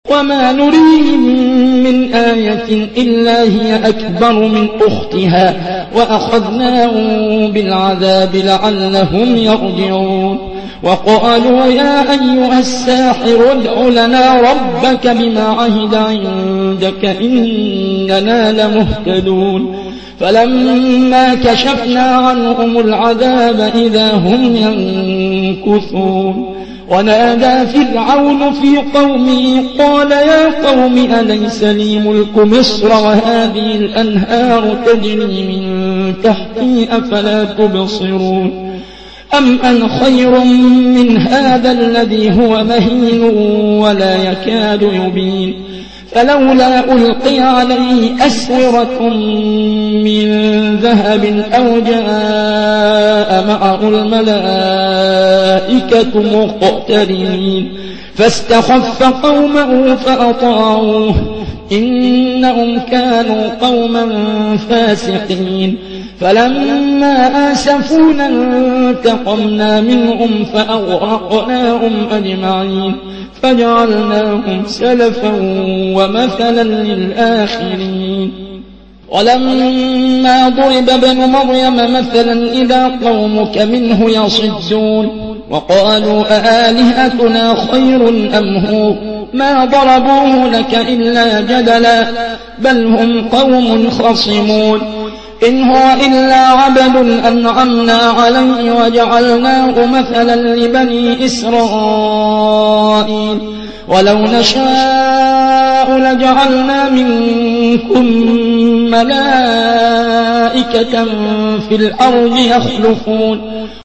وما نريهم من آية إلا هي أكبر من أختها وأخذناهم بالعذاب لعلهم يرجعون وقالوا يا أيها الساحر ادع لنا ربك بما عهد عندك إننا لمهتدون فلما كشفنا عنهم العذاب إذا هم ينكثون ونادى فرعون في قومه قال يا قوم أليس لي ملك مصر وهذه الأنهار تجري من تحتي أفلا تبصرون أم أنا خير من هذا الذي هو مهين ولا يكاد يبين فلولا ألقي عليه أسورة من ذهب أو جاء معه الملائكة مقترنين فاستخف قومه فأطاعوه إنهم كانوا قوما فاسقين فلما آسفونا انتقمنا منهم فأغرقناهم أجمعين فجعلناهم سلفا ومثلا للآخرين ولما ضرب ابن مريم مثلا إذا قومك منه يصدون وقالوا أآلهتنا خير أم هو ما ضربوه لك إلا جدلا بل هم قوم خصمون إن هو إلا عبد أنعمنا عليه وجعلناه مثلا لبني إسرائيل ولو نشاء لجعلنا منكم ملائكة في الأرض يخلفون